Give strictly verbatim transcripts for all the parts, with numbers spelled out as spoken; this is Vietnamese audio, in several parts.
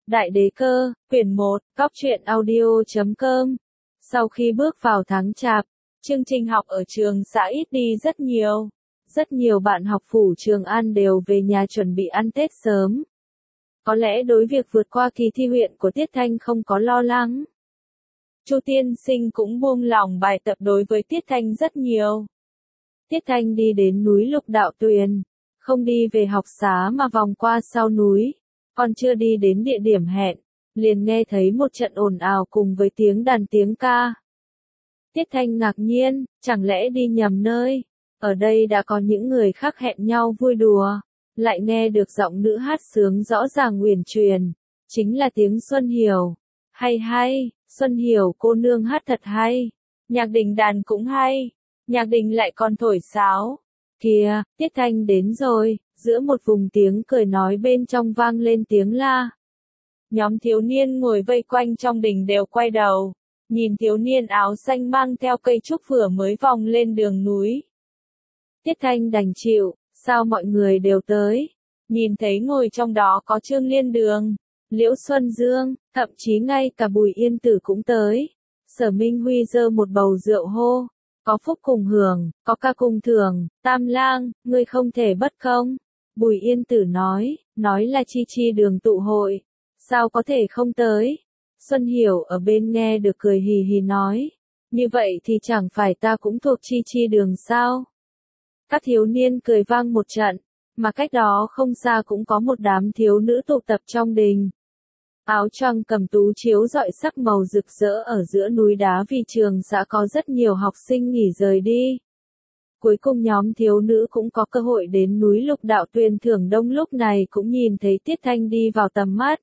Đại đế cơ, quyển một, góc truyện audio chấm com. Sau khi bước vào tháng chạp, chương trình học ở trường xã ít đi rất nhiều. Rất nhiều bạn học phủ Trường An đều về nhà chuẩn bị ăn Tết sớm. Có lẽ đối việc vượt qua kỳ thi huyện của Tiết Thanh không có lo lắng. Chu tiên sinh cũng buông lỏng bài tập đối với Tiết Thanh rất nhiều. Tiết Thanh đi đến núi Lục Đạo Tuyền, không đi về học xá mà vòng qua sau núi. Còn chưa đi đến địa điểm hẹn, liền nghe thấy một trận ồn ào cùng với tiếng đàn tiếng ca. Tiết Thanh ngạc nhiên, chẳng lẽ đi nhầm nơi? Ở đây đã có những người khác hẹn nhau vui đùa, lại nghe được giọng nữ hát sướng rõ ràng uyển chuyển, chính là tiếng Xuân Hiểu. Hay hay, Xuân Hiểu cô nương hát thật hay, nhạc đình đàn cũng hay, nhạc đình lại còn thổi sáo. Kìa, Tiết Thanh đến rồi. Giữa một vùng tiếng cười nói bên trong vang lên tiếng la. Nhóm thiếu niên ngồi vây quanh trong đình đều quay đầu, nhìn thiếu niên áo xanh mang theo cây trúc vừa mới vòng lên đường núi. Tiết Thanh đành chịu, sao mọi người đều tới, nhìn thấy ngồi trong đó có Trương Liên Đường, Liễu Xuân Dương, thậm chí ngay cả Bùi Yên Tử cũng tới. Sở Minh Huy giơ một bầu rượu hô. Có phúc cùng hưởng, có ca cùng thưởng, Tam Lang, ngươi không thể bất công. Bùi Yên Tử nói, nói là Chi Chi Đường tụ hội, sao có thể không tới. Xuân Hiểu ở bên nghe được cười hì hì nói, như vậy thì chẳng phải ta cũng thuộc Chi Chi Đường sao. Các thiếu niên cười vang một trận, mà cách đó không xa cũng có một đám thiếu nữ tụ tập trong đình. Áo choàng cầm tú chiếu rọi sắc màu rực rỡ ở giữa núi đá vì trường xã có rất nhiều học sinh nghỉ rời đi. Cuối cùng nhóm thiếu nữ cũng có cơ hội đến núi Lục Đạo Tuyền thưởng đông lúc này cũng nhìn thấy Tiết Thanh đi vào tầm mắt.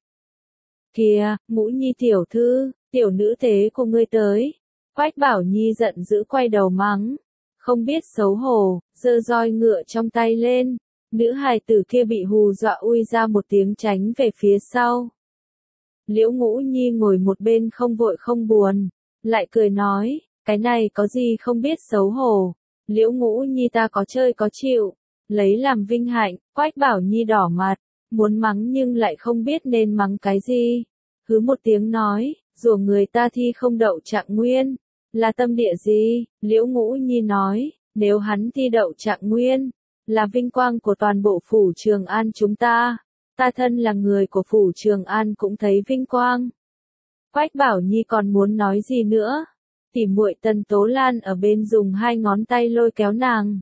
Kìa, Ngũ Nhi tiểu thư, tiểu nữ thế của ngươi tới. Quách Bảo Nhi giận dữ quay đầu mắng. Không biết xấu hổ, giơ roi ngựa trong tay lên. Nữ hài tử kia bị hù dọa ui ra một tiếng tránh về phía sau. Liễu Ngũ Nhi ngồi một bên không vội không buồn, lại cười nói, cái này có gì không biết xấu hổ. Liễu Ngũ Nhi ta có chơi có chịu, lấy làm vinh hạnh. Quách Bảo Nhi đỏ mặt, muốn mắng nhưng lại không biết nên mắng cái gì. Hứ một tiếng nói, dù người ta thi không đậu trạng nguyên, là tâm địa gì? Liễu Ngũ Nhi nói, nếu hắn thi đậu trạng nguyên, là vinh quang của toàn bộ phủ Trường An chúng ta. Ta thân là người của phủ Trường An cũng thấy vinh quang. Quách Bảo Nhi còn muốn nói gì nữa? Tỉ muội Tần Tố Lan ở bên dùng hai ngón tay lôi kéo nàng.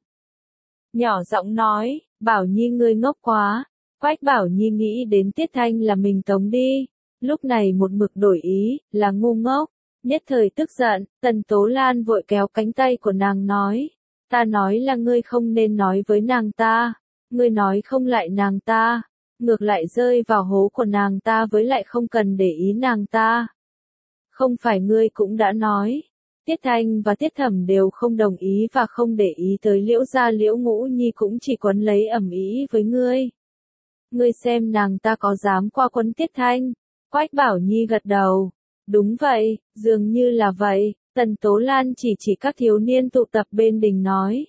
Nhỏ giọng nói, Bảo Nhi ngươi ngốc quá. Quách Bảo Nhi nghĩ đến Tiết Thanh là mình tống đi. Lúc này một mực đổi ý, là ngu ngốc. Nhất thời tức giận, Tần Tố Lan vội kéo cánh tay của nàng nói. Ta nói là ngươi không nên nói với nàng ta. Ngươi nói không lại nàng ta. Ngược lại rơi vào hố của nàng ta với lại không cần để ý nàng ta. Không phải ngươi cũng đã nói. Tiết Thanh và Tiết Thẩm đều không đồng ý và không để ý tới Liễu gia. Liễu Ngũ Nhi cũng chỉ quấn lấy ẩm ý với ngươi. Ngươi xem nàng ta có dám qua quấn Tiết Thanh. Quách Bảo Nhi gật đầu. Đúng vậy, dường như là vậy. Tần Tố Lan chỉ chỉ các thiếu niên tụ tập bên đình nói.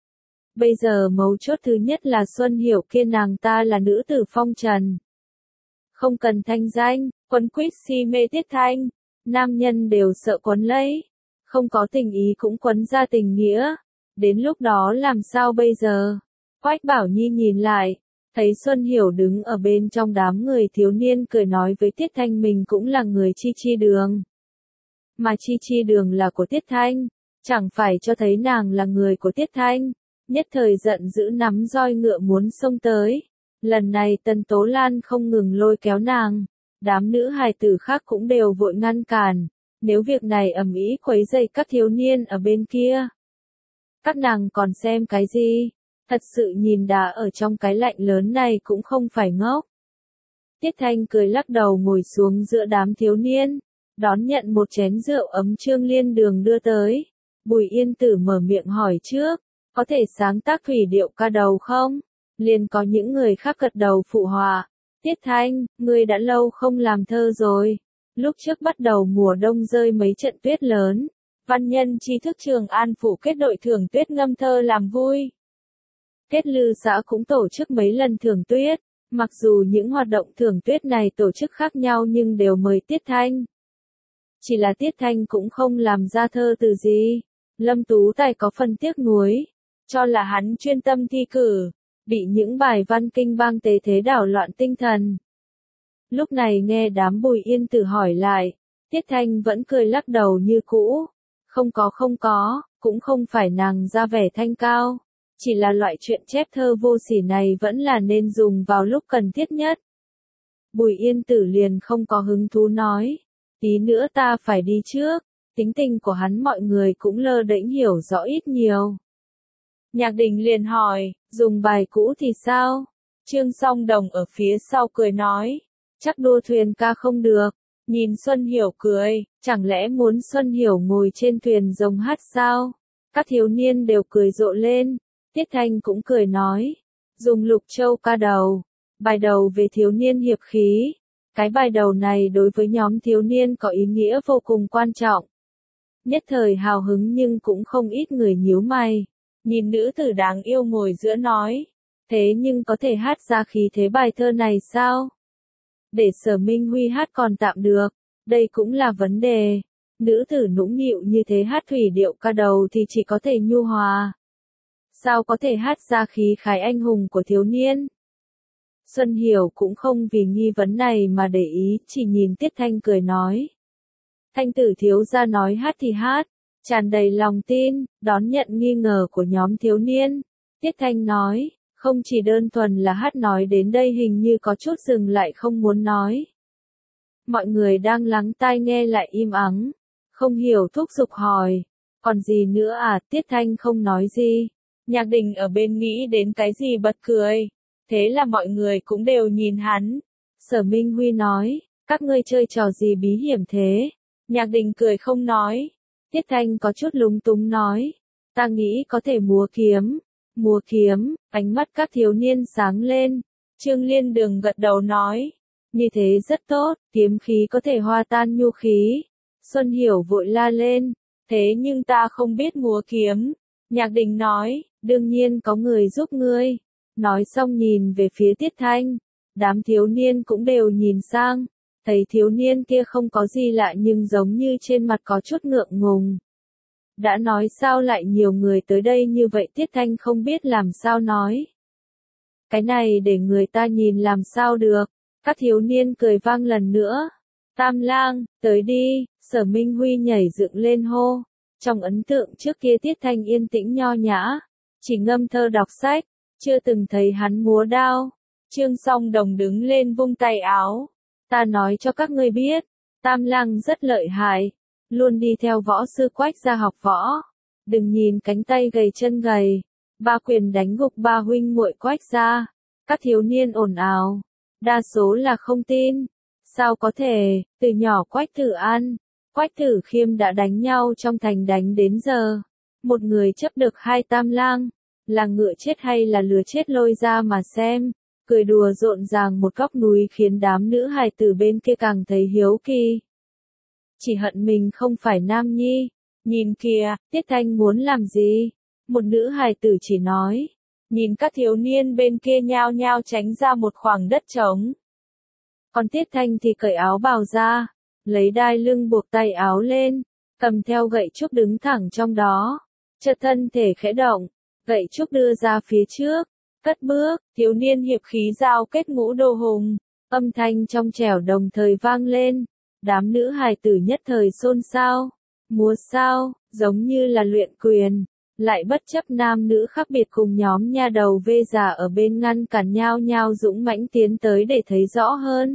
Bây giờ mấu chốt thứ nhất là Xuân Hiểu kia, nàng ta là nữ tử phong trần. Không cần thanh danh, quấn quýt si mê Tiết Thanh. Nam nhân đều sợ quấn lấy. Không có tình ý cũng quấn ra tình nghĩa. Đến lúc đó làm sao bây giờ? Quách Bảo Nhi nhìn lại, thấy Xuân Hiểu đứng ở bên trong đám người thiếu niên cười nói với Tiết Thanh mình cũng là người Chi Chi Đường. Mà Chi Chi Đường là của Tiết Thanh, chẳng phải cho thấy nàng là người của Tiết Thanh. Nhất thời giận dữ nắm roi ngựa muốn xông tới. Lần này Tần Tố Lan không ngừng lôi kéo nàng. Đám nữ hài tử khác cũng đều vội ngăn cản. Nếu việc này ầm ĩ quấy rầy các thiếu niên ở bên kia. Các nàng còn xem cái gì? Thật sự nhìn đá ở trong cái lạnh lớn này cũng không phải ngốc. Tiết Thanh cười lắc đầu ngồi xuống giữa đám thiếu niên. Đón nhận một chén rượu ấm Trương Liên Đường đưa tới. Bùi Yên Tử mở miệng hỏi trước. Có thể sáng tác thủy điệu ca đầu không? Liền có những người khác gật đầu phụ họa. Tiết Thanh, ngươi đã lâu không làm thơ rồi. Lúc trước bắt đầu mùa đông rơi mấy trận tuyết lớn. Văn nhân tri thức Trường An phủ kết đội thưởng tuyết ngâm thơ làm vui. Kết Lư xã cũng tổ chức mấy lần thưởng tuyết. Mặc dù những hoạt động thưởng tuyết này tổ chức khác nhau nhưng đều mời Tiết Thanh. Chỉ là Tiết Thanh cũng không làm ra thơ từ gì. Lâm Tú Tài có phần tiếc nuối, cho là hắn chuyên tâm thi cử, bị những bài văn kinh bang tế thế đảo loạn tinh thần. Lúc này nghe đám Bùi Yên Tử hỏi lại, Tiết Thanh vẫn cười lắc đầu như cũ. Không có không có, cũng không phải nàng ra vẻ thanh cao. Chỉ là loại chuyện chép thơ vô sỉ này vẫn là nên dùng vào lúc cần thiết nhất. Bùi Yên Tử liền không có hứng thú nói, tí nữa ta phải đi trước. Tính tình của hắn mọi người cũng lơ đễnh hiểu rõ ít nhiều. Nhạc Đình liền hỏi, dùng bài cũ thì sao? Trương Song Đồng ở phía sau cười nói, chắc đua thuyền ca không được. Nhìn Xuân Hiểu cười, chẳng lẽ muốn Xuân Hiểu ngồi trên thuyền rồng hát sao? Các thiếu niên đều cười rộ lên. Tiết Thanh cũng cười nói, dùng Lục Châu ca đầu, bài đầu về thiếu niên hiệp khí. Cái bài đầu này đối với nhóm thiếu niên có ý nghĩa vô cùng quan trọng. Nhất thời hào hứng nhưng cũng không ít người nhíu mày. Nhìn nữ tử đáng yêu ngồi giữa nói, thế nhưng có thể hát ra khí thế bài thơ này sao? Để Sở Minh Huy hát còn tạm được, đây cũng là vấn đề. Nữ tử nũng nịu như thế hát thủy điệu ca đầu thì chỉ có thể nhu hòa. Sao có thể hát ra khí khái anh hùng của thiếu niên? Xuân Hiểu cũng không vì nghi vấn này mà để ý, chỉ nhìn Tiết Thanh cười nói. Thanh tử thiếu gia nói hát thì hát, tràn đầy lòng tin, đón nhận nghi ngờ của nhóm thiếu niên. Tiết Thanh nói, không chỉ đơn thuần là hát nói đến đây hình như có chút dừng lại không muốn nói. Mọi người đang lắng tai nghe lại im ắng, không hiểu thúc giục hỏi, còn gì nữa à? Tiết Thanh không nói gì. Nhạc Đình ở bên nghĩ đến cái gì bật cười, thế là mọi người cũng đều nhìn hắn. Sở Minh Huy nói, các ngươi chơi trò gì bí hiểm thế? Nhạc Đình cười không nói. Tiết Thanh có chút lúng túng nói, ta nghĩ có thể múa kiếm. Múa kiếm, ánh mắt các thiếu niên sáng lên. Trương Liên Đường gật đầu nói, như thế rất tốt, kiếm khí có thể hòa tan nhu khí. Xuân Hiểu vội la lên, thế nhưng ta không biết múa kiếm. Nhạc Đình nói, đương nhiên có người giúp ngươi. Nói xong nhìn về phía Tiết Thanh, đám thiếu niên cũng đều nhìn sang. Thấy thiếu niên kia không có gì lạ nhưng giống như trên mặt có chút ngượng ngùng. Đã nói sao lại nhiều người tới đây như vậy? Tiết Thanh không biết làm sao nói. Cái này để người ta nhìn làm sao được. Các thiếu niên cười vang lần nữa. Tam lang, tới đi. Sở Minh Huy nhảy dựng lên hô. Trong ấn tượng trước kia Tiết Thanh yên tĩnh nho nhã, chỉ ngâm thơ đọc sách, chưa từng thấy hắn múa đao. Trương Song Đồng đứng lên vung tay áo. Ta nói cho các ngươi biết, Tam lang rất lợi hại, luôn đi theo võ sư Quách ra học võ. Đừng nhìn cánh tay gầy chân gầy, ba quyền đánh gục ba huynh muội Quách ra. Các thiếu niên ồn ào, đa số là không tin. Sao có thể, từ nhỏ Quách Tử An, Quách Tử Khiêm đã đánh nhau trong thành đánh đến giờ. Một người chấp được hai Tam lang, là ngựa chết hay là lừa chết lôi ra mà xem. Cười đùa rộn ràng một góc núi khiến đám nữ hài tử bên kia càng thấy hiếu kỳ. Chỉ hận mình không phải nam nhi. Nhìn kìa, Tiết Thanh muốn làm gì? Một nữ hài tử chỉ nói. Nhìn các thiếu niên bên kia nhao nhao tránh ra một khoảng đất trống. Còn Tiết Thanh thì cởi áo bào ra, lấy đai lưng buộc tay áo lên, cầm theo gậy trúc đứng thẳng trong đó. Chợt thân thể khẽ động, gậy trúc đưa ra phía trước. Cất bước, thiếu niên hiệp khí giao kết ngũ đô hùng, âm thanh trong trẻo đồng thời vang lên. Đám nữ hài tử nhất thời xôn xao. Múa sao, giống như là luyện quyền, lại bất chấp nam nữ khác biệt cùng nhóm nha đầu vê già ở bên ngăn cản nhau nhau dũng mãnh tiến tới để thấy rõ hơn.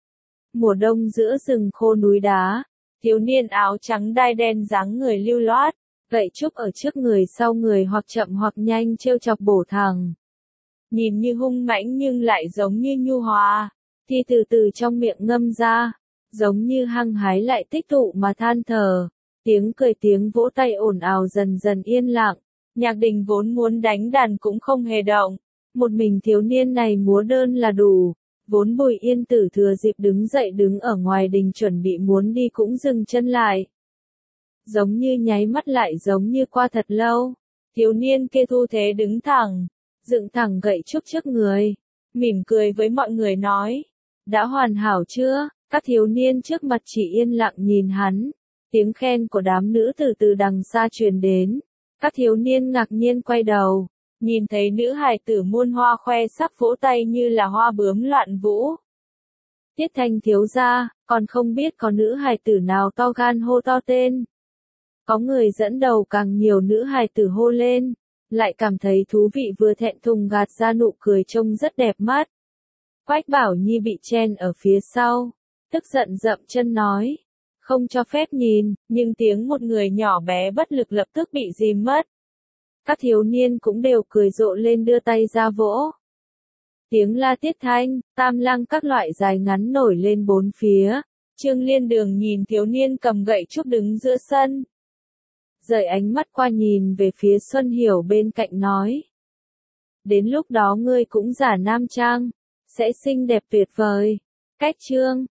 Mùa đông giữa rừng khô núi đá, thiếu niên áo trắng đai đen dáng người lưu loát, gậy trúc ở trước người sau người hoặc chậm hoặc nhanh trêu chọc bổ thẳng. Nhìn như hung mãnh nhưng lại giống như nhu hòa, thì từ từ trong miệng ngâm ra, giống như hăng hái lại tích tụ mà than thở. Tiếng cười tiếng vỗ tay ồn ào dần dần yên lặng. Nhạc Đình vốn muốn đánh đàn cũng không hề động. Một mình thiếu niên này múa đơn là đủ. Vốn Bùi Yên Tử thừa dịp đứng dậy đứng ở ngoài đình chuẩn bị muốn đi cũng dừng chân lại. Giống như nháy mắt lại giống như qua thật lâu. Thiếu niên kia thu thế đứng thẳng, dựng thẳng gậy trúc trước người. mỉm cười với mọi người nói. Đã hoàn hảo chưa? Các thiếu niên trước mặt chỉ yên lặng nhìn hắn. Tiếng khen của đám nữ từ từ đằng xa truyền đến. Các thiếu niên ngạc nhiên quay đầu. Nhìn thấy nữ hài tử muôn hoa khoe sắc vỗ tay như là hoa bướm loạn vũ. Tiết Thanh thiếu gia, còn không biết có nữ hài tử nào to gan hô to tên. Có người dẫn đầu càng nhiều nữ hài tử hô lên, lại cảm thấy thú vị vừa thẹn thùng gạt ra nụ cười trông rất đẹp mắt. Quách Bảo Nhi bị chen ở phía sau, tức giận dậm chân nói, không cho phép nhìn, nhưng tiếng một người nhỏ bé bất lực lập tức bị dìm mất. Các thiếu niên cũng đều cười rộ lên đưa tay ra vỗ. Tiếng la Tiết Thanh, Tam Lăng các loại dài ngắn nổi lên bốn phía. Trương Liên Đường nhìn thiếu niên cầm gậy trúc đứng giữa sân. Rời ánh mắt qua nhìn về phía Xuân Hiểu bên cạnh nói. Đến lúc đó ngươi cũng giả nam trang, sẽ xinh đẹp tuyệt vời. Cách chương